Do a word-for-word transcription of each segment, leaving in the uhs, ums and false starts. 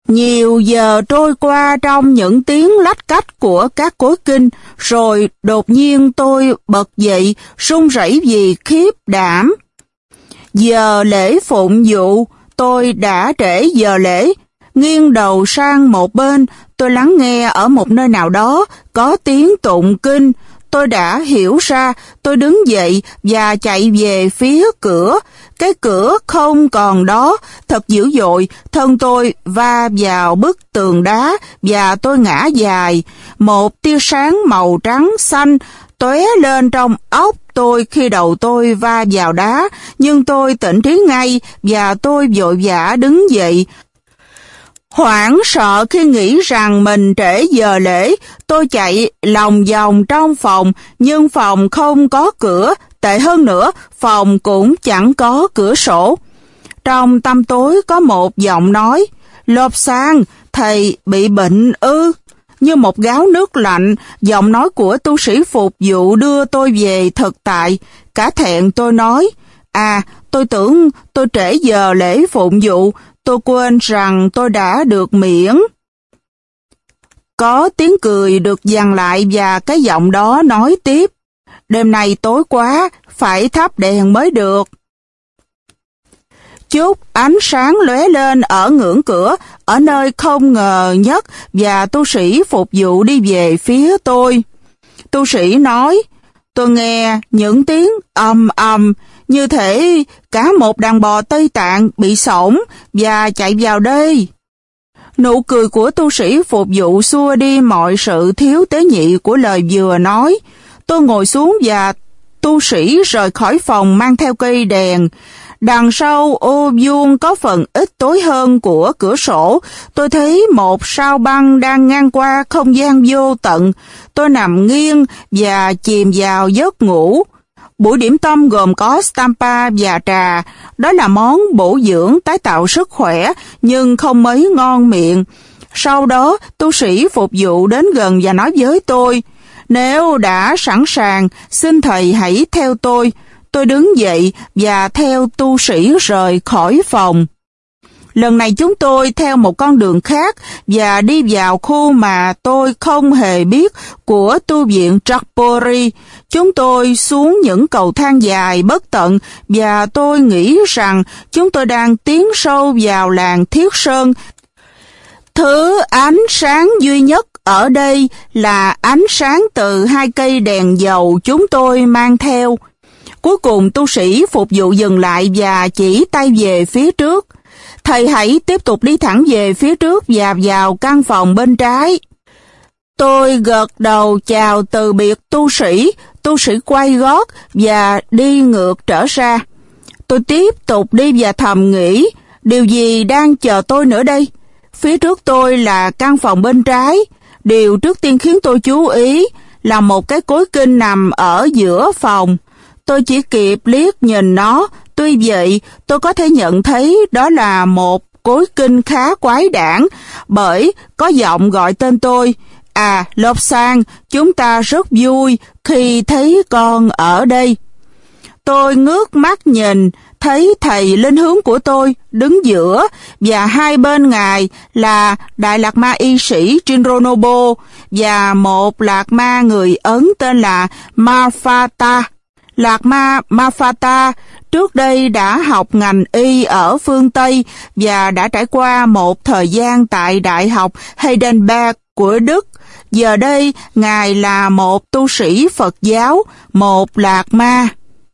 Nhiều giờ trôi qua trong những tiếng lách cách của các cối kinh, rồi đột nhiên tôi bật dậy, run rẩy vì khiếp đảm. Giờ lễ phụng vụ, tôi đã trễ giờ lễ. Nghiêng đầu sang một bên, tôi lắng nghe ở một nơi nào đó có tiếng tụng kinh. Tôi đã hiểu ra, tôi đứng dậy và chạy về phía cửa. Cái cửa không còn đó, thật dữ dội, thân tôi va vào bức tường đá và tôi ngã dài. Một tia sáng màu trắng xanh tóe lên trong óc tôi khi đầu tôi va vào đá, nhưng tôi tỉnh trí ngay và tôi vội vã đứng dậy. Hoảng sợ khi nghĩ rằng mình trễ giờ lễ, tôi chạy lòng vòng trong phòng, nhưng phòng không có cửa, tệ hơn nữa, phòng cũng chẳng có cửa sổ. Trong tăm tối có một giọng nói, "Lộp Sang, thầy bị bệnh ư?" Như một gáo nước lạnh, giọng nói của tu sĩ phục vụ đưa tôi về thực tại. Cả thẹn tôi nói, "À, tôi tưởng tôi trễ giờ lễ phụng vụ, tôi quên rằng tôi đã được miễn." Có tiếng cười được dằn lại và cái giọng đó nói tiếp, "Đêm nay tối quá, phải thắp đèn mới được." Chút ánh sáng lóe lên ở ngưỡng cửa, ở nơi không ngờ nhất, và tu sĩ phục vụ đi về phía tôi. Tu sĩ nói, "Tôi nghe những tiếng ầm ầm, như thể cả một đàn bò Tây Tạng bị xổn và chạy vào đây." Nụ cười của tu sĩ phục vụ xua đi mọi sự thiếu tế nhị của lời vừa nói. Tôi ngồi xuống và tu sĩ rời khỏi phòng mang theo cây đèn. Đằng sau ô vuông có phần ít tối hơn của cửa sổ, tôi thấy một sao băng đang ngang qua không gian vô tận. Tôi nằm nghiêng và chìm vào giấc ngủ. Buổi điểm tâm gồm có stampa và trà. Đó là món bổ dưỡng tái tạo sức khỏe, nhưng không mấy ngon miệng. Sau đó, tu sĩ phục vụ đến gần và nói với tôi, "Nếu đã sẵn sàng, xin thầy hãy theo tôi." Tôi đứng dậy và theo tu sĩ rời khỏi phòng. Lần này chúng tôi theo một con đường khác và đi vào khu mà tôi không hề biết của tu viện Trapori. Chúng tôi xuống những cầu thang dài bất tận và tôi nghĩ rằng chúng tôi đang tiến sâu vào làng Thiết Sơn. Thứ ánh sáng duy nhất ở đây là ánh sáng từ hai cây đèn dầu chúng tôi mang theo. Cuối cùng tu sĩ phục vụ dừng lại và chỉ tay về phía trước. "Thầy hãy tiếp tục đi thẳng về phía trước và vào căn phòng bên trái." Tôi gật đầu chào từ biệt tu sĩ, tu sĩ quay gót và đi ngược trở ra. Tôi tiếp tục đi và thầm nghĩ, điều gì đang chờ tôi nữa đây? Phía trước tôi là căn phòng bên trái. Điều trước tiên khiến tôi chú ý là một cái cối kinh nằm ở giữa phòng. Tôi chỉ kịp liếc nhìn nó, tuy vậy tôi có thể nhận thấy đó là một cối kinh khá quái đản, bởi có giọng gọi tên tôi. "À, Lộp Sang, chúng ta rất vui khi thấy con ở đây." Tôi ngước mắt nhìn, thấy thầy linh hướng của tôi đứng giữa, và hai bên ngài là Đại Lạt Ma y sĩ Jinronobo và một Lạt Ma người Ấn tên là Mafata. Lạt Ma Mafata trước đây đã học ngành y ở phương Tây và đã trải qua một thời gian tại Đại học Heidelberg của Đức. Giờ đây, ngài là một tu sĩ Phật giáo, một Lạt Ma.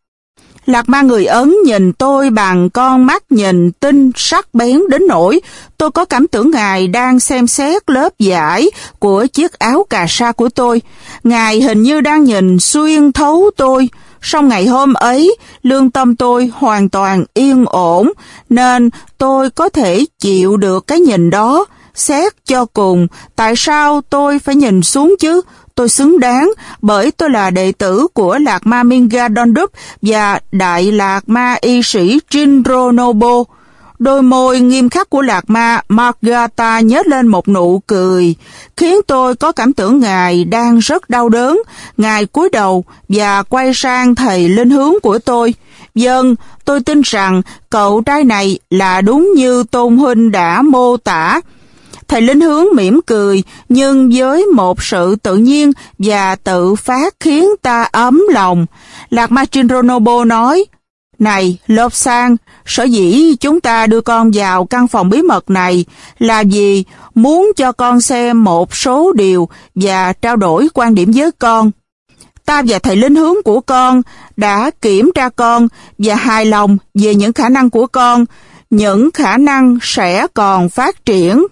Lạt Ma người Ấn nhìn tôi bằng con mắt nhìn tinh sắc bén đến nỗi tôi có cảm tưởng ngài đang xem xét lớp vải của chiếc áo cà sa của tôi. Ngài hình như đang nhìn xuyên thấu tôi. Song ngày hôm ấy, lương tâm tôi hoàn toàn yên ổn, nên tôi có thể chịu được cái nhìn đó. Xét cho cùng, tại sao tôi phải nhìn xuống chứ? Tôi xứng đáng, bởi tôi là đệ tử của Lạt Ma Minga Dondup và Đại Lạt Ma y sĩ Jinronobo. Đôi môi nghiêm khắc của Lạt Ma Margata nhếch lên một nụ cười, khiến tôi có cảm tưởng ngài đang rất đau đớn. Ngài cúi đầu và quay sang thầy linh hướng của tôi. "Vâng, tôi tin rằng cậu trai này là đúng như Tôn huynh đã mô tả." Thầy Linh Hướng mỉm cười, nhưng với một sự tự nhiên và tự phát khiến ta ấm lòng. Lạc Ma Chinronobo nói, này, Lobsang, sở dĩ chúng ta đưa con vào căn phòng bí mật này là vì muốn cho con xem một số điều và trao đổi quan điểm với con. Ta và thầy Linh Hướng của con đã kiểm tra con và hài lòng về những khả năng của con, những khả năng sẽ còn phát triển.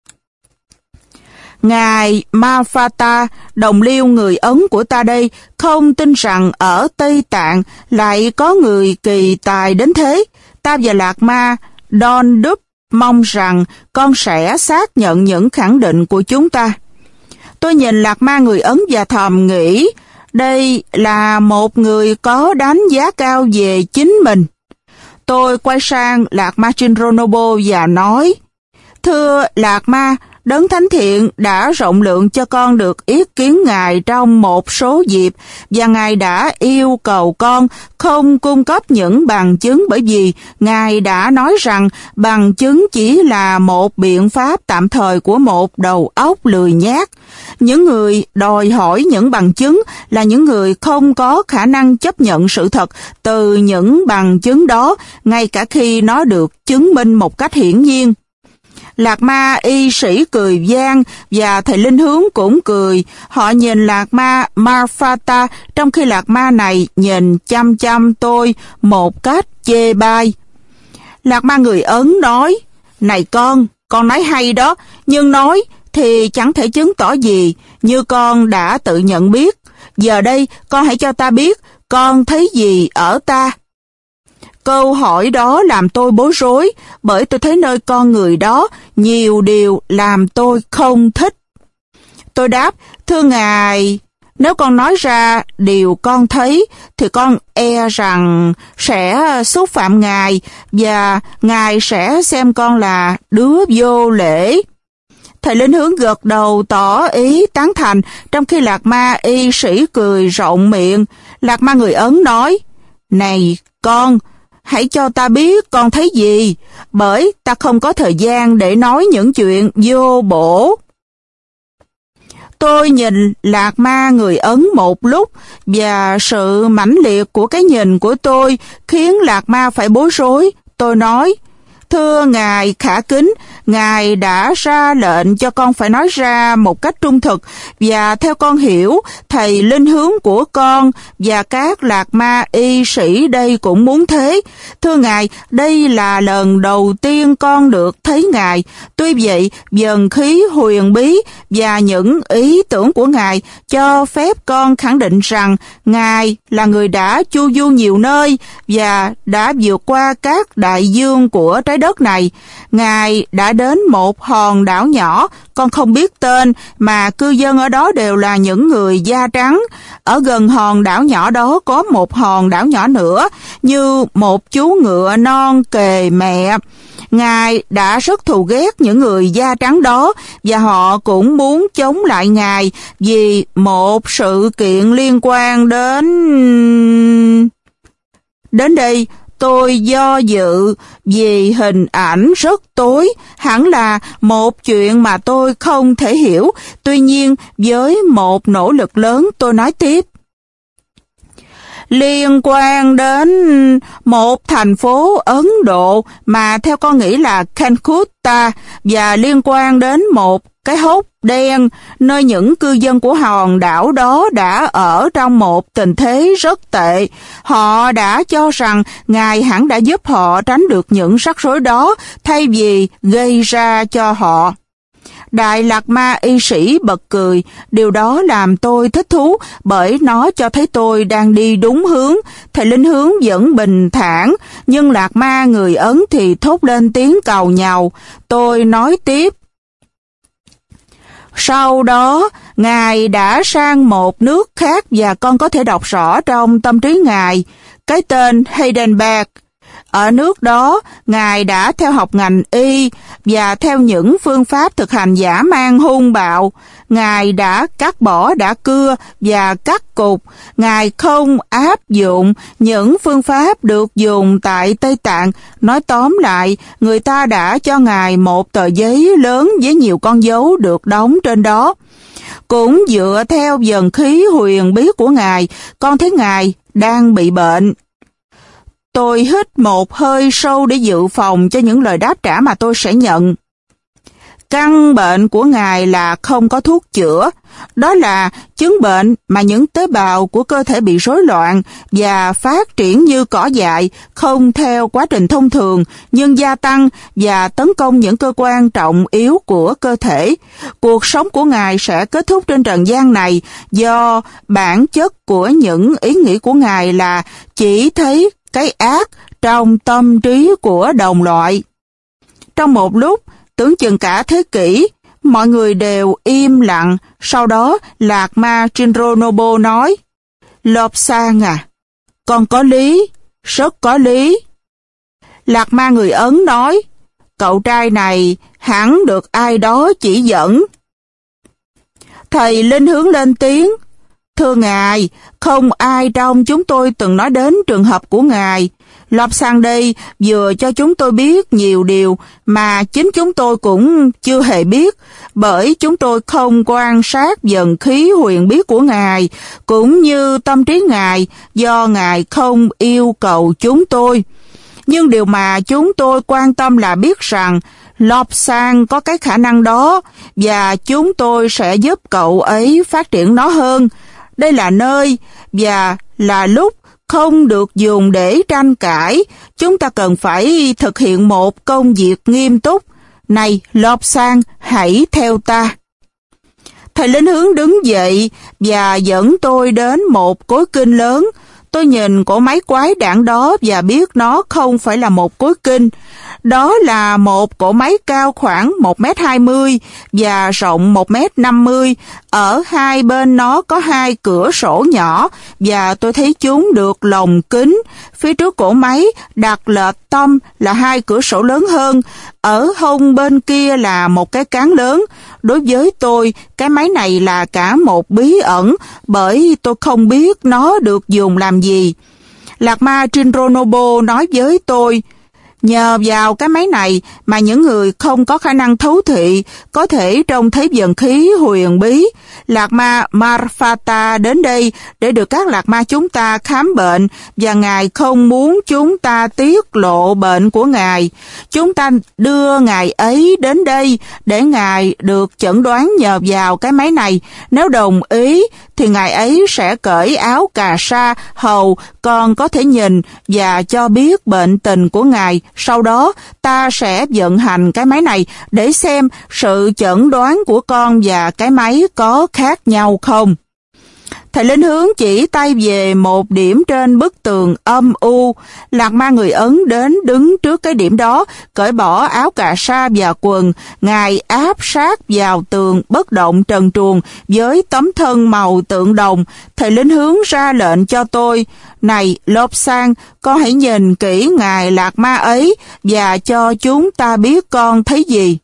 Ngài Mafata, đồng liêu người Ấn của ta đây, không tin rằng ở Tây Tạng lại có người kỳ tài đến thế. Ta và Lạc Ma Don Đúp mong rằng con sẽ xác nhận những khẳng định của chúng ta. Tôi nhìn Lạc Ma người Ấn và thầm nghĩ, đây là một người có đánh giá cao về chính mình. Tôi quay sang Lạc Ma Chinronobo và nói, thưa Lạc Ma, Đấng Thánh Thiện đã rộng lượng cho con được ý kiến Ngài trong một số dịp, và Ngài đã yêu cầu con không cung cấp những bằng chứng, bởi vì Ngài đã nói rằng bằng chứng chỉ là một biện pháp tạm thời của một đầu óc lười nhác. Những người đòi hỏi những bằng chứng là những người không có khả năng chấp nhận sự thật từ những bằng chứng đó, ngay cả khi nó được chứng minh một cách hiển nhiên. Lạc Ma y sĩ cười vang và thầy Linh Hướng cũng cười. Họ nhìn Lạc Ma Mafata, trong khi Lạc Ma này nhìn chăm chăm tôi một cách chê bai. Lạc Ma người Ấn nói, này con, con nói hay đó, nhưng nói thì chẳng thể chứng tỏ gì, như con đã tự nhận biết. Giờ đây, con hãy cho ta biết, con thấy gì ở ta? Câu hỏi đó làm tôi bối rối, bởi tôi thấy nơi con người đó nhiều điều làm tôi không thích. Tôi đáp, thưa Ngài, nếu con nói ra điều con thấy, thì con e rằng sẽ xúc phạm Ngài, và Ngài sẽ xem con là đứa vô lễ. Thầy Linh Hướng gật đầu tỏ ý tán thành, trong khi Lạc Ma y sĩ cười rộng miệng. Lạc Ma người Ấn nói, này con, hãy cho ta biết con thấy gì, bởi ta không có thời gian để nói những chuyện vô bổ. Tôi nhìn Lạc Ma người Ấn một lúc, và sự mãnh liệt của cái nhìn của tôi khiến Lạc Ma phải bối rối. Tôi nói, thưa Ngài khả kính, Ngài đã ra lệnh cho con phải nói ra một cách trung thực, và theo con hiểu, thầy Linh Hướng của con và các Lạc Ma y sĩ đây cũng muốn thế. Thưa Ngài, đây là lần đầu tiên con được thấy Ngài. Tuy vậy, dần khí huyền bí và những ý tưởng của Ngài cho phép con khẳng định rằng Ngài là người đã chu du nhiều nơi và đã vượt qua các đại dương của trái đất này. Ngài đã đến một hòn đảo nhỏ, con không biết tên, mà cư dân ở đó đều là những người da trắng. Ở gần hòn đảo nhỏ đó có một hòn đảo nhỏ nữa, như một chú ngựa non kề mẹ. Ngài đã rất thù ghét những người da trắng đó, và họ cũng muốn chống lại Ngài vì một sự kiện liên quan đến... Đến đây, tôi do dự vì hình ảnh rất tối, hẳn là một chuyện mà tôi không thể hiểu. Tuy nhiên, với một nỗ lực lớn, tôi nói tiếp. Liên quan đến một thành phố Ấn Độ mà theo con nghĩ là Calcutta, và liên quan đến một cái hốc đen nơi những cư dân của hòn đảo đó đã ở trong một tình thế rất tệ. Họ đã cho rằng Ngài hẳn đã giúp họ tránh được những rắc rối đó thay vì gây ra cho họ. Đại Lạc Ma y sĩ bật cười, điều đó làm tôi thích thú bởi nó cho thấy tôi đang đi đúng hướng. Thầy Linh Hướng vẫn bình thản, nhưng Lạc Ma người Ấn thì thốt lên tiếng càu nhàu. Tôi nói tiếp. Sau đó, Ngài đã sang một nước khác và con có thể đọc rõ trong tâm trí Ngài. Cái tên Heidelberg. Ở nước đó, Ngài đã theo học ngành y và theo những phương pháp thực hành dã man hung bạo. Ngài đã cắt bỏ đả cưa và cắt cục. Ngài không áp dụng những phương pháp được dùng tại Tây Tạng. Nói tóm lại, người ta đã cho Ngài một tờ giấy lớn với nhiều con dấu được đóng trên đó. Cũng dựa theo dần khí huyền bí của Ngài, con thấy Ngài đang bị bệnh. Tôi hít một hơi sâu để dự phòng cho những lời đáp trả mà tôi sẽ nhận. Căn bệnh của Ngài là không có thuốc chữa. Đó là chứng bệnh mà những tế bào của cơ thể bị rối loạn và phát triển như cỏ dại, không theo quá trình thông thường, nhưng gia tăng và tấn công những cơ quan trọng yếu của cơ thể. Cuộc sống của Ngài sẽ kết thúc trên trần gian này do bản chất của những ý nghĩ của Ngài là chỉ thấy cái ác trong tâm trí của đồng loại. Trong một lúc, tưởng chừng cả thế kỷ, mọi người đều im lặng. Sau đó, Lạc Ma Chindronobo nói, Lobsang à, con có lý, rất có lý. Lạc Ma người Ấn nói, cậu trai này hẳn được ai đó chỉ dẫn. Thầy Linh Hướng lên tiếng, thưa Ngài, không ai trong chúng tôi từng nói đến trường hợp của Ngài. Lobsang đây vừa cho chúng tôi biết nhiều điều mà chính chúng tôi cũng chưa hề biết, bởi chúng tôi không quan sát dần khí huyền bí của Ngài, cũng như tâm trí Ngài, do Ngài không yêu cầu chúng tôi. Nhưng điều mà chúng tôi quan tâm là biết rằng Lobsang có cái khả năng đó, và chúng tôi sẽ giúp cậu ấy phát triển nó hơn. Đây là nơi và là lúc không được dùng để tranh cãi. Chúng ta cần phải thực hiện một công việc nghiêm túc. Này, Lobsang, hãy theo ta. Thầy Linh Hướng đứng dậy và dẫn tôi đến một cối kinh lớn. Tôi nhìn cỗ máy quái đản đó và biết nó không phải là một cối kinh. Đó là một cỗ máy cao khoảng một mét hai mươi và rộng một mét năm mươi. Ở hai bên nó có hai cửa sổ nhỏ và tôi thấy chúng được lồng kính. Phía trước cỗ máy đặt lệch tâm là hai cửa sổ lớn hơn. Ở hông bên kia là một cái cán lớn. Đối với tôi, cái máy này là cả một bí ẩn, bởi tôi không biết nó được dùng làm gì. Lạc Ma Chindronobo nói với tôi, nhờ vào cái máy này mà những người không có khả năng thấu thị có thể trông thấy dần khí huyền bí. Lạc Ma Marfata đến đây để được các lạc ma chúng ta khám bệnh, và Ngài không muốn chúng ta tiết lộ bệnh của Ngài. Chúng ta đưa Ngài ấy đến đây để Ngài được chẩn đoán nhờ vào cái máy này. Nếu đồng ý thì Ngài ấy sẽ cởi áo cà sa hầu con có thể nhìn và cho biết bệnh tình của Ngài. Sau đó, ta sẽ vận hành cái máy này để xem sự chẩn đoán của con và cái máy có khác nhau không. Thầy Linh Hướng chỉ tay về một điểm trên bức tường âm u. Lạc Ma người Ấn đến đứng trước cái điểm đó, cởi bỏ áo cà sa và quần. Ngài áp sát vào tường bất động trần truồng với tấm thân màu tượng đồng. Thầy Linh Hướng ra lệnh cho tôi, này Lobsang, con hãy nhìn kỹ Ngài Lạc Ma ấy và cho chúng ta biết con thấy gì.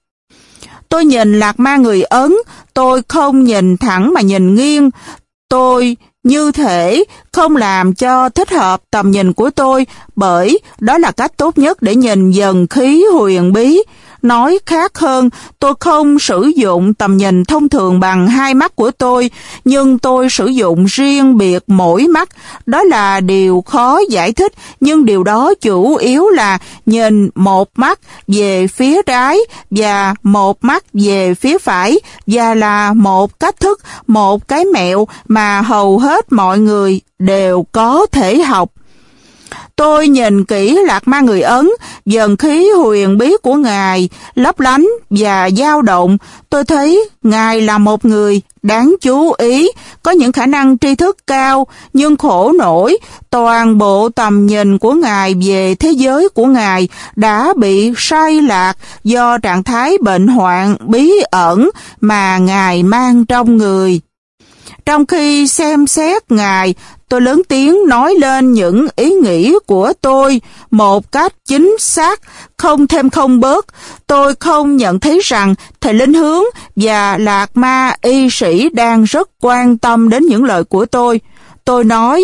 Tôi nhìn Lạc Ma người Ấn, tôi không nhìn thẳng mà nhìn nghiêng. Tôi như thể không làm cho thích hợp tầm nhìn của tôi, bởi đó là cách tốt nhất để nhìn dần khí huyền bí. Nói khác hơn, tôi không sử dụng tầm nhìn thông thường bằng hai mắt của tôi, nhưng tôi sử dụng riêng biệt mỗi mắt. Đó là điều khó giải thích, nhưng điều đó chủ yếu là nhìn một mắt về phía trái và một mắt về phía phải, và là một cách thức, một cái mẹo mà hầu hết mọi người đều có thể học. Tôi nhìn kỹ Lạc Ma người Ấn, dần khí huyền bí của Ngài lấp lánh và dao động. Tôi thấy Ngài là một người đáng chú ý, có những khả năng tri thức cao, nhưng khổ nổi, toàn bộ tầm nhìn của Ngài về thế giới của Ngài đã bị sai lạc do trạng thái bệnh hoạn bí ẩn mà Ngài mang trong người. Trong khi xem xét Ngài, tôi lớn tiếng nói lên những ý nghĩ của tôi một cách chính xác, không thêm không bớt. Tôi không nhận thấy rằng thầy Linh Hướng và Lạc Ma y sĩ đang rất quan tâm đến những lời của tôi. Tôi nói,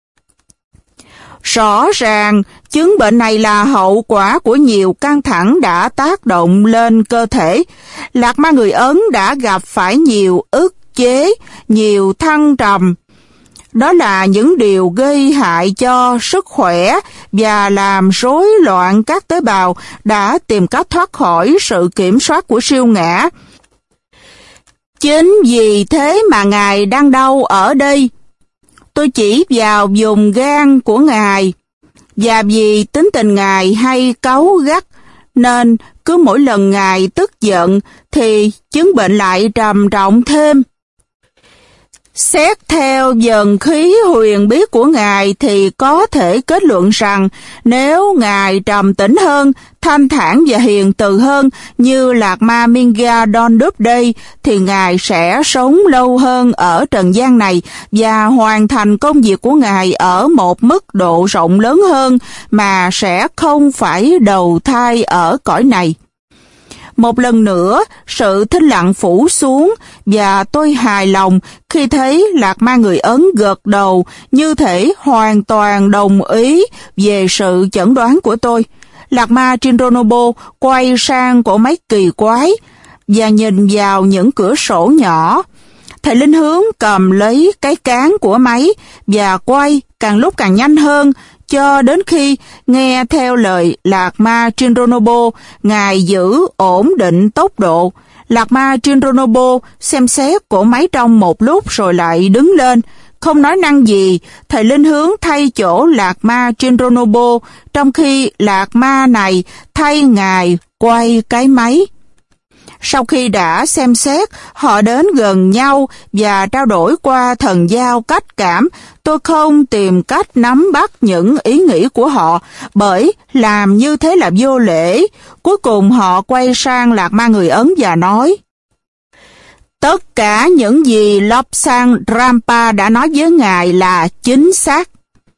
rõ ràng, chứng bệnh này là hậu quả của nhiều căng thẳng đã tác động lên cơ thể. Lạc Ma người Ấn đã gặp phải nhiều ức chế, nhiều thăng trầm. Đó là những điều gây hại cho sức khỏe và làm rối loạn các tế bào đã tìm cách thoát khỏi sự kiểm soát của siêu ngã. Chính vì thế mà Ngài đang đau ở đây. Tôi chỉ vào vùng gan của Ngài, và vì tính tình Ngài hay cáu gắt, nên cứ mỗi lần Ngài tức giận thì chứng bệnh lại trầm trọng thêm. Xét theo dần khí huyền bí của Ngài thì có thể kết luận rằng nếu Ngài trầm tĩnh hơn, thanh thản và hiền từ hơn như Lạc Ma Mingyur Dondup đây thì Ngài sẽ sống lâu hơn ở trần gian này và hoàn thành công việc của Ngài ở một mức độ rộng lớn hơn mà sẽ không phải đầu thai ở cõi này. Một lần nữa, sự thinh lặng phủ xuống và tôi hài lòng khi thấy Lạc Ma người Ấn gật đầu như thể hoàn toàn đồng ý về sự chẩn đoán của tôi. Lạc Ma Trinronobo quay sang cỗ máy kỳ quái và nhìn vào những cửa sổ nhỏ. Thầy Linh Hướng cầm lấy cái cán của máy và quay càng lúc càng nhanh hơn, cho đến khi nghe theo lời Lạc Ma Trinronobo, Ngài giữ ổn định tốc độ. Lạc Ma Trinronobo xem xét cỗ máy trong một lúc rồi lại đứng lên. Không nói năng gì, thầy Linh Hướng thay chỗ Lạc Ma Trinronobo, trong khi Lạc Ma này thay Ngài quay cái máy. Sau khi đã xem xét, họ đến gần nhau và trao đổi qua thần giao cách cảm. Tôi không tìm cách nắm bắt những ý nghĩ của họ, bởi làm như thế là vô lễ. Cuối cùng họ quay sang Lạc Ma người Ấn và nói, tất cả những gì Lobsang Rampa đã nói với Ngài là chính xác.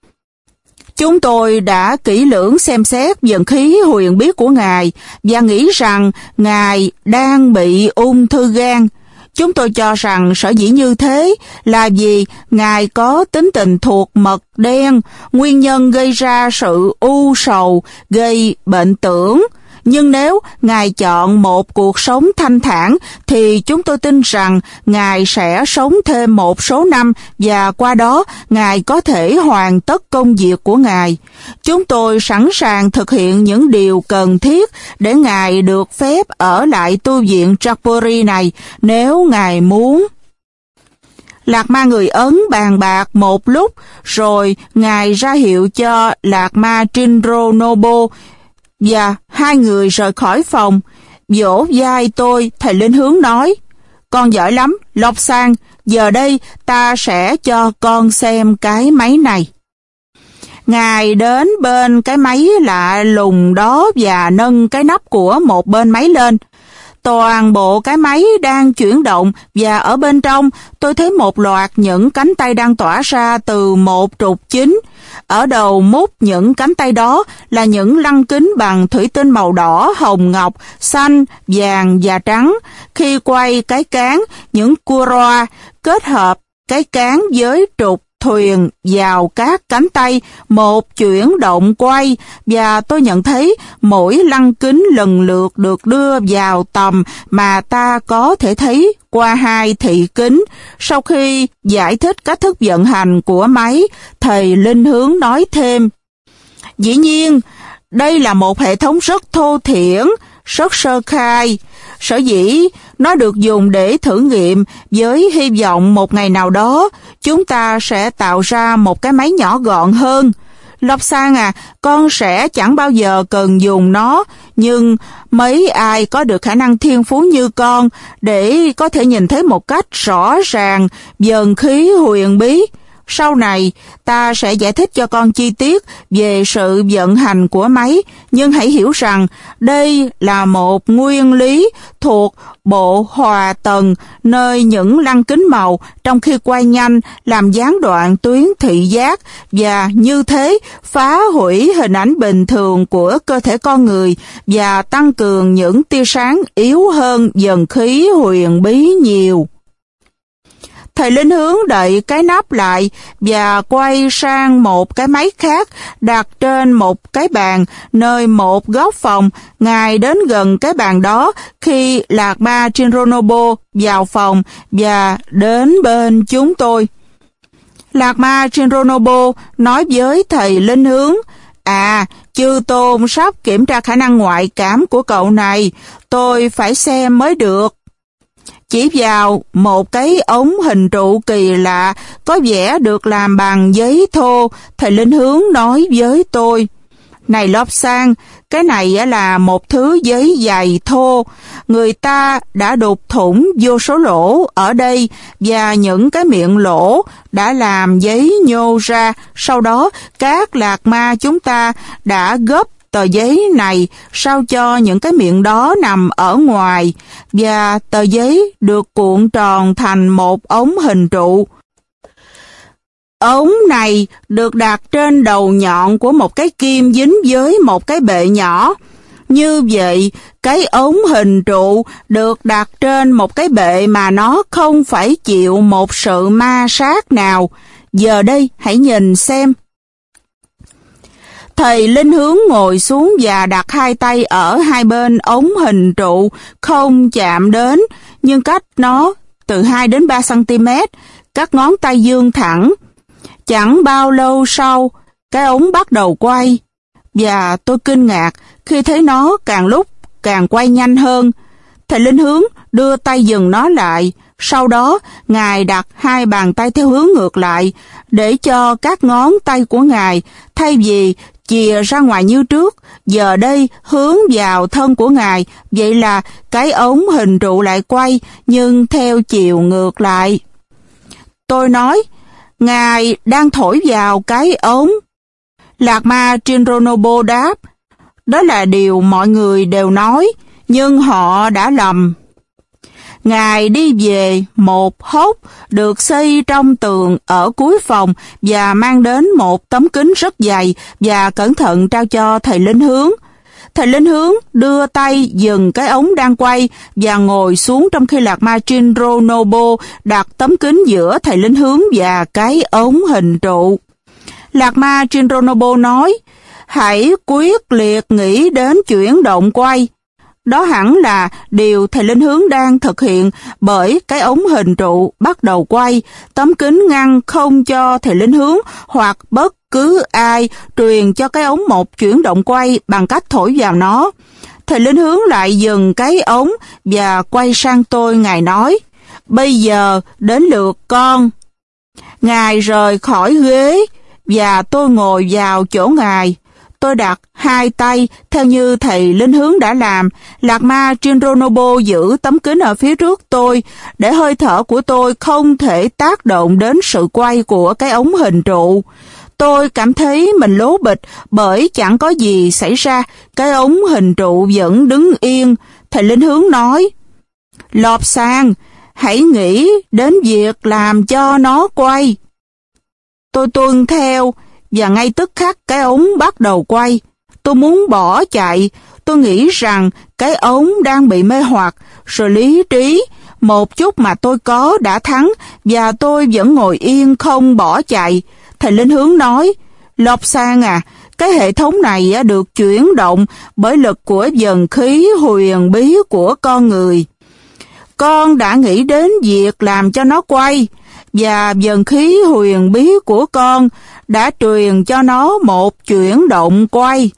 Chúng tôi đã kỹ lưỡng xem xét vận khí huyền bí của Ngài và nghĩ rằng Ngài đang bị ung thư gan. Chúng tôi cho rằng sở dĩ như thế là vì Ngài có tính tình thuộc mật đen, nguyên nhân gây ra sự u sầu, gây bệnh tưởng. Nhưng nếu Ngài chọn một cuộc sống thanh thản thì chúng tôi tin rằng Ngài sẽ sống thêm một số năm và qua đó Ngài có thể hoàn tất công việc của Ngài. Chúng tôi sẵn sàng thực hiện những điều cần thiết để Ngài được phép ở lại tu viện Japuri này nếu Ngài muốn. Lạc Ma người Ấn bàn bạc một lúc rồi Ngài ra hiệu cho Lạc Ma Trinronobo và hai người rời khỏi phòng. Vỗ vai tôi, thầy Linh Hướng nói, con giỏi lắm, Lobsang, giờ đây ta sẽ cho con xem cái máy này. Ngài đến bên cái máy lạ lùng đó và nâng cái nắp của một bên máy lên. Toàn bộ cái máy đang chuyển động và ở bên trong tôi thấy một loạt những cánh tay đang tỏa ra từ một trục chính. Ở đầu mút những cánh tay đó là những lăng kính bằng thủy tinh màu đỏ, hồng ngọc, xanh, vàng và trắng. Khi quay cái cán, những cua roa kết hợp cái cán với trục thuyền vào các cánh tay, một chuyển động quay, và tôi nhận thấy mỗi lăng kính lần lượt được đưa vào tầm mà ta có thể thấy qua hai thị kính. Sau khi giải thích cách thức vận hành của máy, thầy Linh Hướng nói thêm, dĩ nhiên, đây là một hệ thống rất thô thiển, rất sơ khai. Sở dĩ nó được dùng để thử nghiệm với hy vọng một ngày nào đó chúng ta sẽ tạo ra một cái máy nhỏ gọn hơn. Lobsang à, con sẽ chẳng bao giờ cần dùng nó, nhưng mấy ai có được khả năng thiên phú như con để có thể nhìn thấy một cách rõ ràng dần khí huyền bí. Sau này, ta sẽ giải thích cho con chi tiết về sự vận hành của máy, nhưng hãy hiểu rằng đây là một nguyên lý thuộc bộ hòa tần nơi những lăng kính màu trong khi quay nhanh làm gián đoạn tuyến thị giác và như thế phá hủy hình ảnh bình thường của cơ thể con người và tăng cường những tia sáng yếu hơn dần khí huyền bí nhiều. Thầy Linh Hướng đậy cái nắp lại và quay sang một cái máy khác đặt trên một cái bàn nơi một góc phòng. Ngài đến gần cái bàn đó khi Lạc Ma Trinronobo vào phòng và đến bên chúng tôi. Lạc Ma Trinronobo nói với thầy Linh Hướng: À, chư tôn sắp kiểm tra khả năng ngoại cảm của cậu này, tôi phải xem mới được. Chỉ vào một cái ống hình trụ kỳ lạ có vẻ được làm bằng giấy thô, thầy Linh Hướng nói với tôi: Này Lobsang, cái này là một thứ giấy dày thô. Người ta đã đục thủng vô số lỗ ở đây và những cái miệng lỗ đã làm giấy nhô ra. Sau đó, các lạc ma chúng ta đã gấp tờ giấy này sao cho những cái miệng đó nằm ở ngoài và tờ giấy được cuộn tròn thành một ống hình trụ. Ống này được đặt trên đầu nhọn của một cái kim dính với một cái bệ nhỏ. Như vậy, cái ống hình trụ được đặt trên một cái bệ mà nó không phải chịu một sự ma sát nào. Giờ đây, hãy nhìn xem. Thầy Linh Hướng ngồi xuống và đặt hai tay ở hai bên ống hình trụ, không chạm đến, nhưng cách nó từ hai đến ba xăng-ti-mét, các ngón tay dương thẳng. Chẳng bao lâu sau, cái ống bắt đầu quay, và tôi kinh ngạc khi thấy nó càng lúc càng quay nhanh hơn. Thầy Linh Hướng đưa tay dừng nó lại, sau đó Ngài đặt hai bàn tay theo hướng ngược lại, để cho các ngón tay của Ngài, thay vì chìa ra ngoài như trước, giờ đây hướng vào thân của Ngài, vậy là cái ống hình trụ lại quay, nhưng theo chiều ngược lại. Tôi nói, Ngài đang thổi vào cái ống. Lạc Ma Trinronobo đáp, đó là điều mọi người đều nói, nhưng họ đã lầm. Ngài đi về một hốc được xây trong tường ở cuối phòng và mang đến một tấm kính rất dày và cẩn thận trao cho thầy Linh Hướng. Thầy Linh Hướng đưa tay dừng cái ống đang quay và ngồi xuống trong khi Lạc Ma Trinronobo đặt tấm kính giữa thầy Linh Hướng và cái ống hình trụ. Lạc Ma Trinronobo nói, hãy quyết liệt nghĩ đến chuyển động quay. Đó hẳn là điều thầy Linh Hướng đang thực hiện, bởi cái ống hình trụ bắt đầu quay, tấm kính ngăn không cho thầy Linh Hướng hoặc bất cứ ai truyền cho cái ống một chuyển động quay bằng cách thổi vào nó. Thầy Linh Hướng lại dừng cái ống và quay sang tôi. Ngài nói, bây giờ đến lượt con. Ngài rời khỏi ghế và tôi ngồi vào chỗ Ngài. Tôi đặt hai tay theo như thầy Linh Hướng đã làm. Lạc Ma Trinronobo giữ tấm kính ở phía trước tôi, để hơi thở của tôi không thể tác động đến sự quay của cái ống hình trụ. Tôi cảm thấy mình lố bịch bởi chẳng có gì xảy ra, cái ống hình trụ vẫn đứng yên. Thầy Linh Hướng nói, Lobsang, hãy nghĩ đến việc làm cho nó quay. Tôi tuân theo, và ngay tức khắc cái ống bắt đầu quay. Tôi muốn bỏ chạy. Tôi nghĩ rằng cái ống đang bị mê hoặc, rồi lý trí một chút mà tôi có đã thắng, và tôi vẫn ngồi yên không bỏ chạy. Thầy Linh Hướng nói, Lobsang à, cái hệ thống này được chuyển động bởi lực của dần khí huyền bí của con người. Con đã nghĩ đến việc làm cho nó quay, và dần khí huyền bí của con đã truyền cho nó một chuyển động quay.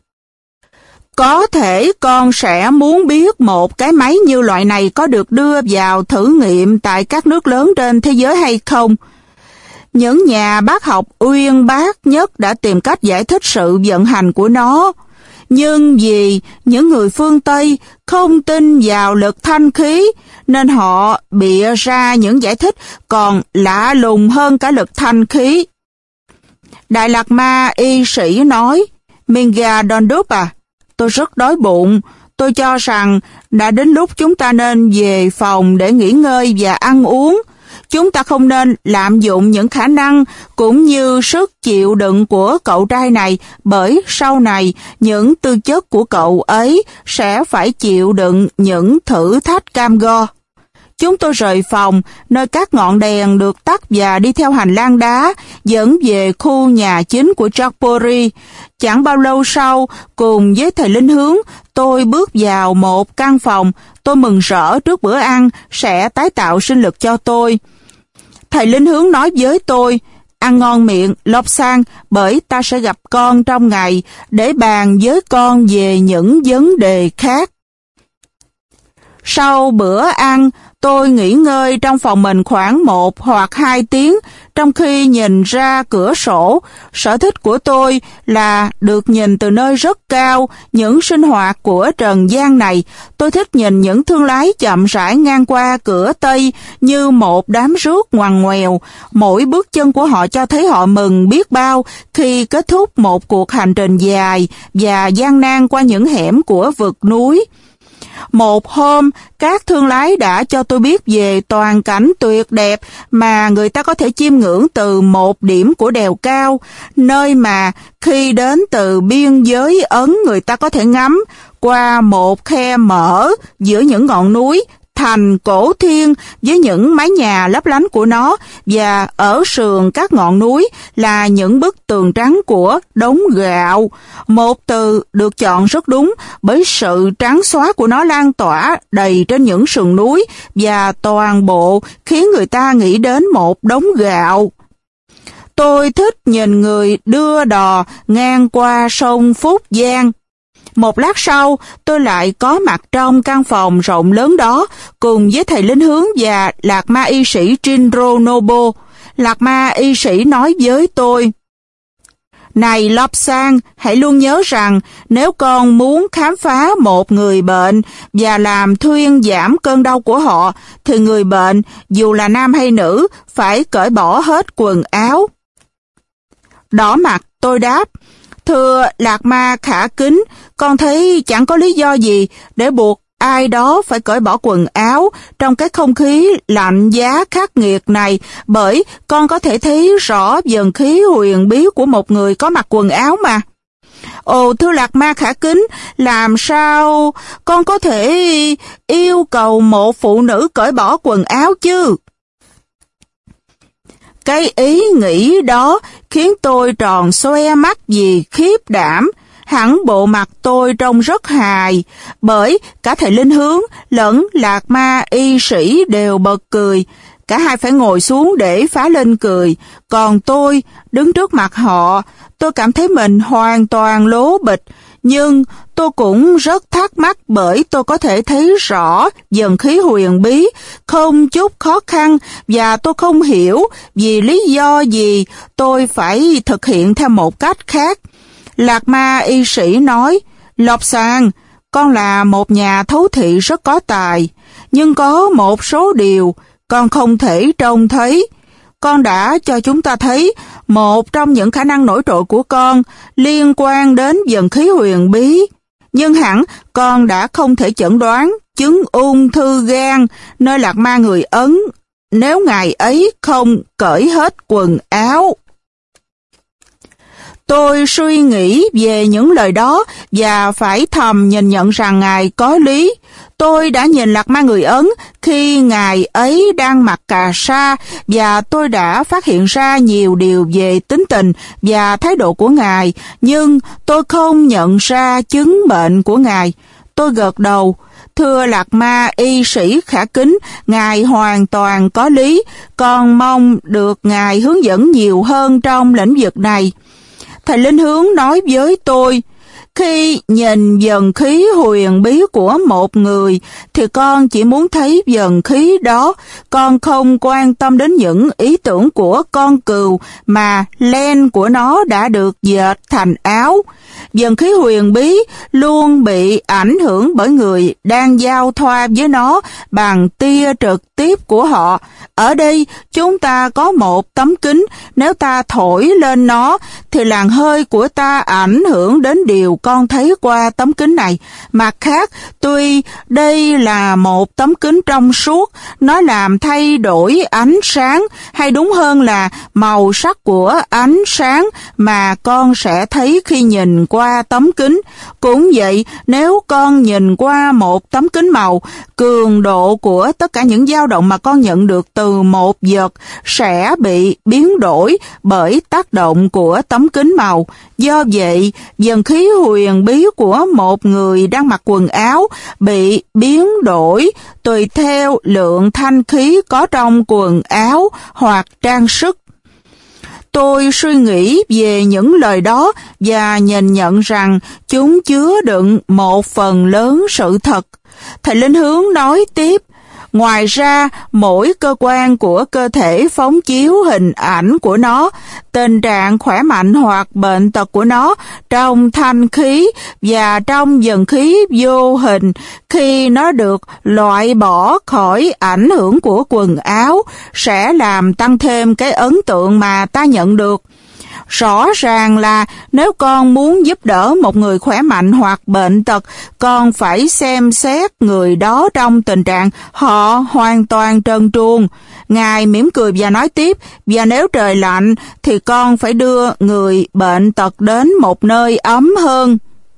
Có thể con sẽ muốn biết một cái máy như loại này có được đưa vào thử nghiệm tại các nước lớn trên thế giới hay không. Những nhà bác học uyên bác nhất đã tìm cách giải thích sự vận hành của nó. Nhưng vì những người phương Tây không tin vào lực thanh khí, nên họ bịa ra những giải thích còn lạ lùng hơn cả lực thanh khí. Đại Lạt Ma y sĩ nói, miên gà đòn đúp à, tôi rất đói bụng. Tôi cho rằng đã đến lúc chúng ta nên về phòng để nghỉ ngơi và ăn uống. Chúng ta không nên lạm dụng những khả năng cũng như sức chịu đựng của cậu trai này, bởi sau này những tư chất của cậu ấy sẽ phải chịu đựng những thử thách cam go. Chúng tôi rời phòng, nơi các ngọn đèn được tắt và đi theo hành lang đá, dẫn về khu nhà chính của Jackpori. Chẳng bao lâu sau, cùng với thầy linh hướng, tôi bước vào một căn phòng. Tôi mừng rỡ trước bữa ăn sẽ tái tạo sinh lực cho tôi. Thầy linh hướng nói với tôi, ăn ngon miệng, Lobsang, bởi ta sẽ gặp con trong ngày để bàn với con về những vấn đề khác. Sau bữa ăn, tôi nghỉ ngơi trong phòng mình khoảng một hoặc hai tiếng, trong khi nhìn ra cửa sổ. Sở thích của tôi là được nhìn từ nơi rất cao những sinh hoạt của trần gian này. Tôi thích nhìn những thương lái chậm rãi ngang qua cửa Tây như một đám rước ngoằn ngoèo. Mỗi bước chân của họ cho thấy họ mừng biết bao khi kết thúc một cuộc hành trình dài và gian nan qua những hẻm của vực núi. Một hôm, các thương lái đã cho tôi biết về toàn cảnh tuyệt đẹp mà người ta có thể chiêm ngưỡng từ một điểm của đèo cao, nơi mà khi đến từ biên giới Ấn người ta có thể ngắm qua một khe mở giữa những ngọn núi, thành Cổ Thiên với những mái nhà lấp lánh của nó, và ở sườn các ngọn núi là những bức tường trắng của đống gạo. Một từ được chọn rất đúng bởi sự trắng xóa của nó lan tỏa đầy trên những sườn núi và toàn bộ khiến người ta nghĩ đến một đống gạo. Tôi thích nhìn người đưa đò ngang qua sông Phúc Giang. Một lát sau, tôi lại có mặt trong căn phòng rộng lớn đó, cùng với thầy linh hướng và Lạt Ma y sĩ Jinro Nobo. Lạt Ma y sĩ nói với tôi, này Lobsang, hãy luôn nhớ rằng nếu con muốn khám phá một người bệnh và làm thuyên giảm cơn đau của họ, thì người bệnh, dù là nam hay nữ, phải cởi bỏ hết quần áo. Đỏ mặt, tôi đáp, thưa Lạt Ma khả kính, con thấy chẳng có lý do gì để buộc ai đó phải cởi bỏ quần áo trong cái không khí lạnh giá khắc nghiệt này, bởi con có thể thấy rõ dần khí huyền bí của một người có mặc quần áo mà. Ồ, thưa Lạt Ma khả kính, làm sao con có thể yêu cầu một phụ nữ cởi bỏ quần áo chứ? Cái ý nghĩ đó khiến tôi tròn xoe mắt vì khiếp đảm. Hẳn bộ mặt tôi trông rất hài, bởi cả thầy linh hướng lẫn Lạt Ma y sĩ đều bật cười. Cả hai phải ngồi xuống để phá lên cười, còn tôi đứng trước mặt họ, tôi cảm thấy mình hoàn toàn lố bịch. Nhưng tôi cũng rất thắc mắc bởi tôi có thể thấy rõ dần khí huyền bí, không chút khó khăn, và tôi không hiểu vì lý do gì tôi phải thực hiện theo một cách khác. Lạt Ma y sĩ nói, Lobsang, con là một nhà thấu thị rất có tài, nhưng có một số điều con không thể trông thấy. Con đã cho chúng ta thấy một trong những khả năng nổi trội của con liên quan đến dần khí huyền bí, nhưng hẳn con đã không thể chẩn đoán chứng ung thư gan nơi Lạt Ma người Ấn nếu ngài ấy không cởi hết quần áo. Tôi suy nghĩ về những lời đó và phải thầm nhìn nhận rằng ngài có lý. Tôi đã nhìn Lạt Ma người Ấn khi ngài ấy đang mặc cà sa, và tôi đã phát hiện ra nhiều điều về tính tình và thái độ của ngài, nhưng tôi không nhận ra chứng bệnh của ngài. Tôi gật đầu, thưa Lạt Ma y sĩ khả kính, ngài hoàn toàn có lý, con mong được ngài hướng dẫn nhiều hơn trong lĩnh vực này. Thầy linh hướng nói với tôi, khi nhìn dần khí huyền bí của một người thì con chỉ muốn thấy dần khí đó, con không quan tâm đến những ý tưởng của con cừu mà len của nó đã được dệt thành áo. Dần khí huyền bí luôn bị ảnh hưởng bởi người đang giao thoa với nó bằng tia trực tiếp của họ. Ở đây chúng ta có một tấm kính, nếu ta thổi lên nó thì làn hơi của ta ảnh hưởng đến điều con thấy qua tấm kính này. Mặt khác, tuy đây là một tấm kính trong suốt, nó làm thay đổi ánh sáng, hay đúng hơn là màu sắc của ánh sáng mà con sẽ thấy khi nhìn qua tấm kính. Cũng vậy, nếu con nhìn qua một tấm kính màu, cường độ của tất cả những dao động mà con nhận được từ một vật sẽ bị biến đổi bởi tác động của tấm kính màu. Do vậy, dần khí huyền bí của một người đang mặc quần áo bị biến đổi tùy theo lượng thanh khí có trong quần áo hoặc trang sức. Tôi suy nghĩ về những lời đó và nhìn nhận rằng chúng chứa đựng một phần lớn sự thật. Thầy Linh Hướng nói tiếp, ngoài ra, mỗi cơ quan của cơ thể phóng chiếu hình ảnh của nó, tình trạng khỏe mạnh hoặc bệnh tật của nó trong thanh khí và trong dần khí vô hình khi nó được loại bỏ khỏi ảnh hưởng của quần áo sẽ làm tăng thêm cái ấn tượng mà ta nhận được. Rõ ràng là nếu con muốn giúp đỡ một người khỏe mạnh hoặc bệnh tật, con phải xem xét người đó trong tình trạng họ hoàn toàn trơn truồng. Ngài mỉm cười và nói tiếp, và nếu trời lạnh thì con phải đưa người bệnh tật đến một nơi ấm hơn.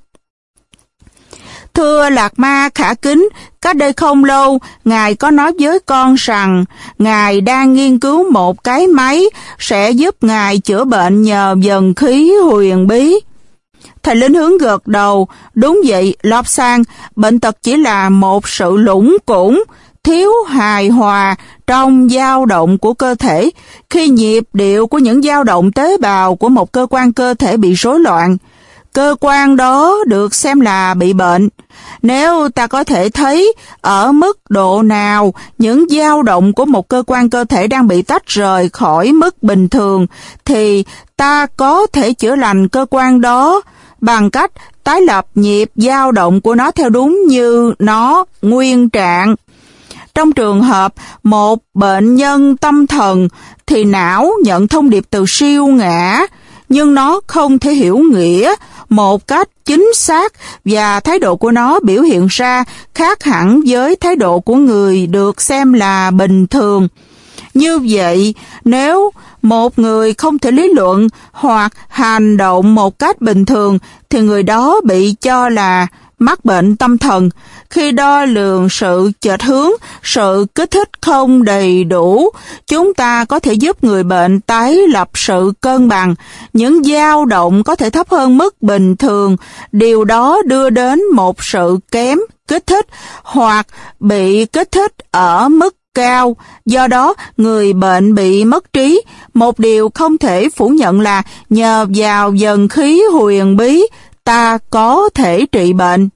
Thưa Lạc Ma khả kính, cách đây không lâu, Ngài có nói với con rằng Ngài đang nghiên cứu một cái máy sẽ giúp Ngài chữa bệnh nhờ dần khí huyền bí. Thầy Linh Hướng gật đầu, đúng vậy, Lobsang, bệnh tật chỉ là một sự lủng củng, thiếu hài hòa trong dao động của cơ thể. Khi nhịp điệu của những dao động tế bào của một cơ quan cơ thể bị rối loạn, cơ quan đó được xem là bị bệnh. Nếu ta có thể thấy ở mức độ nào những dao động của một cơ quan cơ thể đang bị tách rời khỏi mức bình thường, thì ta có thể chữa lành cơ quan đó bằng cách tái lập nhịp dao động của nó theo đúng như nó nguyên trạng. Trong trường hợp một bệnh nhân tâm thần thì não nhận thông điệp từ siêu ngã, nhưng nó không thể hiểu nghĩa một cách chính xác và thái độ của nó biểu hiện ra khác hẳn với thái độ của người được xem là bình thường. Như vậy, nếu một người không thể lý luận hoặc hành động một cách bình thường thì người đó bị cho là mắc bệnh tâm thần. Khi đo lường sự chệch hướng, sự kích thích không đầy đủ, chúng ta có thể giúp người bệnh tái lập sự cân bằng. Những dao động có thể thấp hơn mức bình thường, điều đó đưa đến một sự kém kích thích hoặc bị kích thích ở mức cao. Do đó, người bệnh bị mất trí. Một điều không thể phủ nhận là nhờ vào dần khí huyền bí, ta có thể trị bệnh.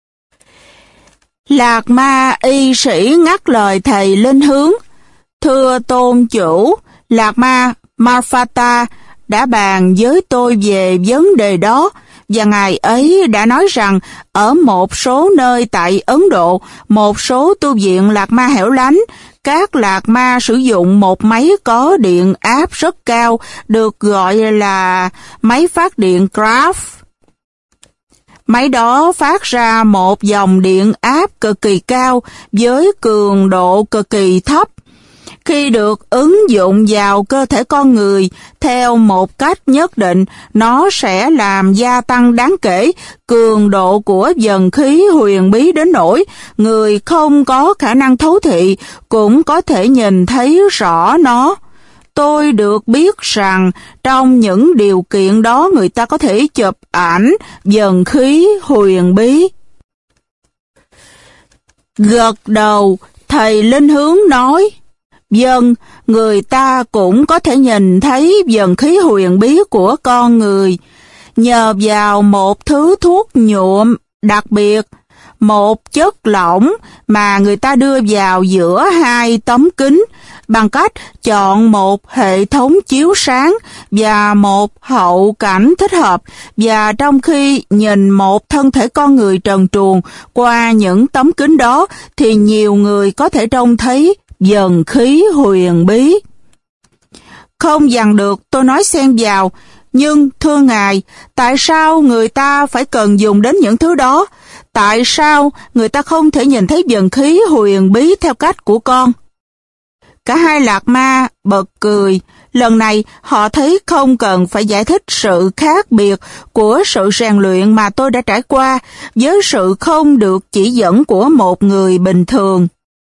Lạc Ma y sĩ ngắt lời thầy Linh Hướng. Thưa tôn chủ, Lạc Ma Marphata đã bàn với tôi về vấn đề đó, và ngài ấy đã nói rằng ở một số nơi tại Ấn Độ, một số tu viện Lạc Ma hẻo lánh, các Lạc Ma sử dụng một máy có điện áp rất cao, được gọi là máy phát điện Kraft. Máy đó phát ra một dòng điện áp cực kỳ cao với cường độ cực kỳ thấp. Khi được ứng dụng vào cơ thể con người theo một cách nhất định, nó sẽ làm gia tăng đáng kể cường độ của dần khí huyền bí đến nỗi người không có khả năng thấu thị cũng có thể nhìn thấy rõ nó. Tôi được biết rằng trong những điều kiện đó người ta có thể chụp ảnh dần khí huyền bí. Gật đầu, thầy Linh Hướng nói, vâng, người ta cũng có thể nhìn thấy dần khí huyền bí của con người nhờ vào một thứ thuốc nhuộm đặc biệt, một chất lỏng mà người ta đưa vào giữa hai tấm kính, bằng cách chọn một hệ thống chiếu sáng và một hậu cảnh thích hợp, và trong khi nhìn một thân thể con người trần truồng qua những tấm kính đó thì nhiều người có thể trông thấy dần khí huyền bí. Không dằn được, tôi nói xen vào, nhưng thưa ngài, tại sao người ta phải cần dùng đến những thứ đó? Tại sao người ta không thể nhìn thấy dần khí huyền bí theo cách của con? Cả hai lạc ma bật cười. Lần này họ thấy không cần phải giải thích sự khác biệt của sự rèn luyện mà tôi đã trải qua với sự không được chỉ dẫn của một người bình thường.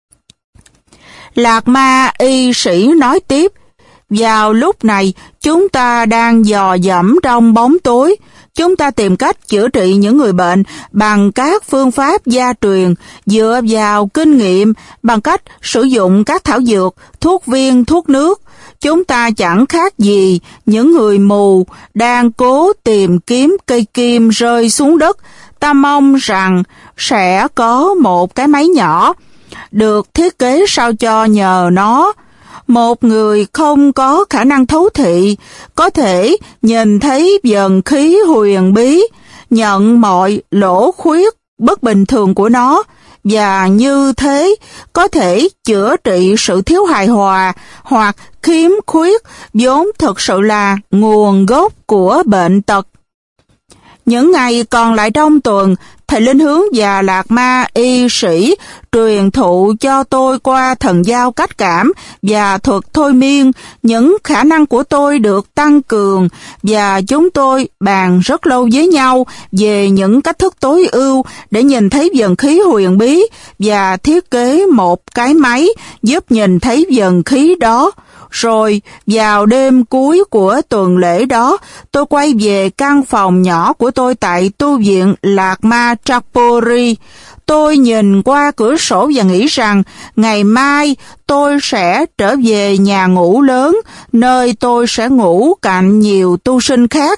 Lạc ma y sĩ nói tiếp, vào lúc này chúng ta đang dò dẫm trong bóng tối. Chúng ta tìm cách chữa trị những người bệnh bằng các phương pháp gia truyền, dựa vào kinh nghiệm, bằng cách sử dụng các thảo dược, thuốc viên, thuốc nước. Chúng ta chẳng khác gì những người mù đang cố tìm kiếm cây kim rơi xuống đất. Ta mong rằng sẽ có một cái máy nhỏ được thiết kế sao cho nhờ nó, một người không có khả năng thấu thị có thể nhìn thấy dần khí huyền bí, nhận mọi lỗ khuyết bất bình thường của nó, và như thế có thể chữa trị sự thiếu hài hòa hoặc khiếm khuyết vốn thực sự là nguồn gốc của bệnh tật. Những ngày còn lại trong tuần, thầy Linh Hướng và lạc ma y sĩ truyền thụ cho tôi qua thần giao cách cảm và thuật thôi miên. Những khả năng của tôi được tăng cường và chúng tôi bàn rất lâu với nhau về những cách thức tối ưu để nhìn thấy dần khí huyền bí và thiết kế một cái máy giúp nhìn thấy dần khí đó. Rồi, vào đêm cuối của tuần lễ đó, tôi quay về căn phòng nhỏ của tôi tại tu viện Lạc Ma Trapuri. Tôi nhìn qua cửa sổ và nghĩ rằng ngày mai tôi sẽ trở về nhà ngủ lớn, nơi tôi sẽ ngủ cạnh nhiều tu sinh khác.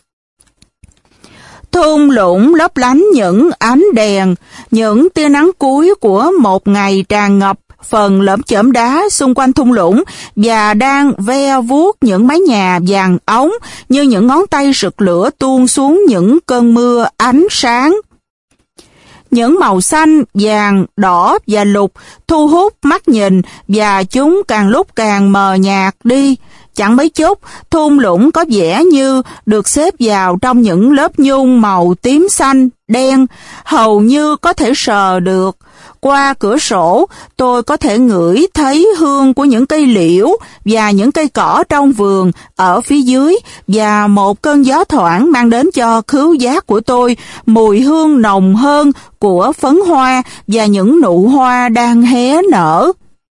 Thung lũng lấp lánh những ánh đèn, những tia nắng cuối của một ngày tràn ngập phần lởm chởm đá xung quanh thung lũng và đang ve vuốt những mái nhà vàng óng như những ngón tay rực lửa tuôn xuống những cơn mưa ánh sáng. Những màu xanh, vàng, đỏ và lục thu hút mắt nhìn và chúng càng lúc càng mờ nhạt đi. Chẳng mấy chốc, thung lũng có vẻ như được xếp vào trong những lớp nhung màu tím xanh, đen, hầu như có thể sờ được. Qua cửa sổ, tôi có thể ngửi thấy hương của những cây liễu và những cây cỏ trong vườn ở phía dưới, và một cơn gió thoảng mang đến cho khứu giác của tôi mùi hương nồng hơn của phấn hoa và những nụ hoa đang hé nở.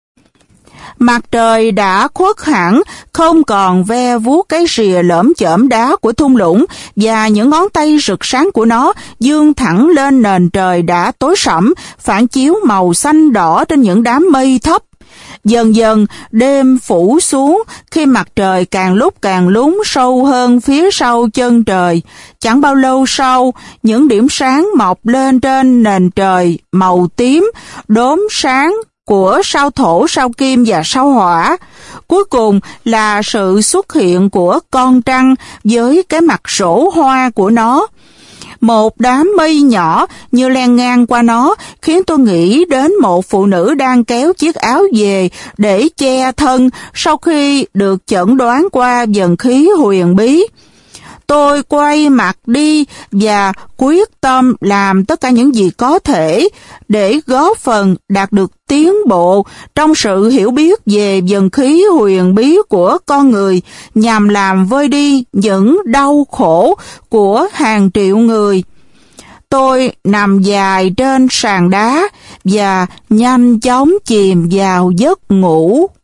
Mặt trời đã khuất hẳn, không còn ve vuốt cái rìa lởm chởm đá của thung lũng, và những ngón tay rực sáng của nó vươn thẳng lên nền trời đã tối sẫm, phản chiếu màu xanh đỏ trên những đám mây thấp. Dần dần, đêm phủ xuống khi mặt trời càng lúc càng lún sâu hơn phía sau chân trời. Chẳng bao lâu sau, những điểm sáng mọc lên trên nền trời màu tím, đốm sáng của sao thổ, sao kim và sao hỏa. Cuối cùng là sự xuất hiện của con trăng với cái mặt rổ hoa của nó. Một đám mây nhỏ như len ngang qua nó khiến tôi nghĩ đến một phụ nữ đang kéo chiếc áo về để che thân sau khi được chẩn đoán qua dần khí huyền bí. Tôi quay mặt đi và quyết tâm làm tất cả những gì có thể để góp phần đạt được tiến bộ trong sự hiểu biết về dần khí huyền bí của con người, nhằm làm vơi đi những đau khổ của hàng triệu người. Tôi nằm dài trên sàn đá và nhanh chóng chìm vào giấc ngủ.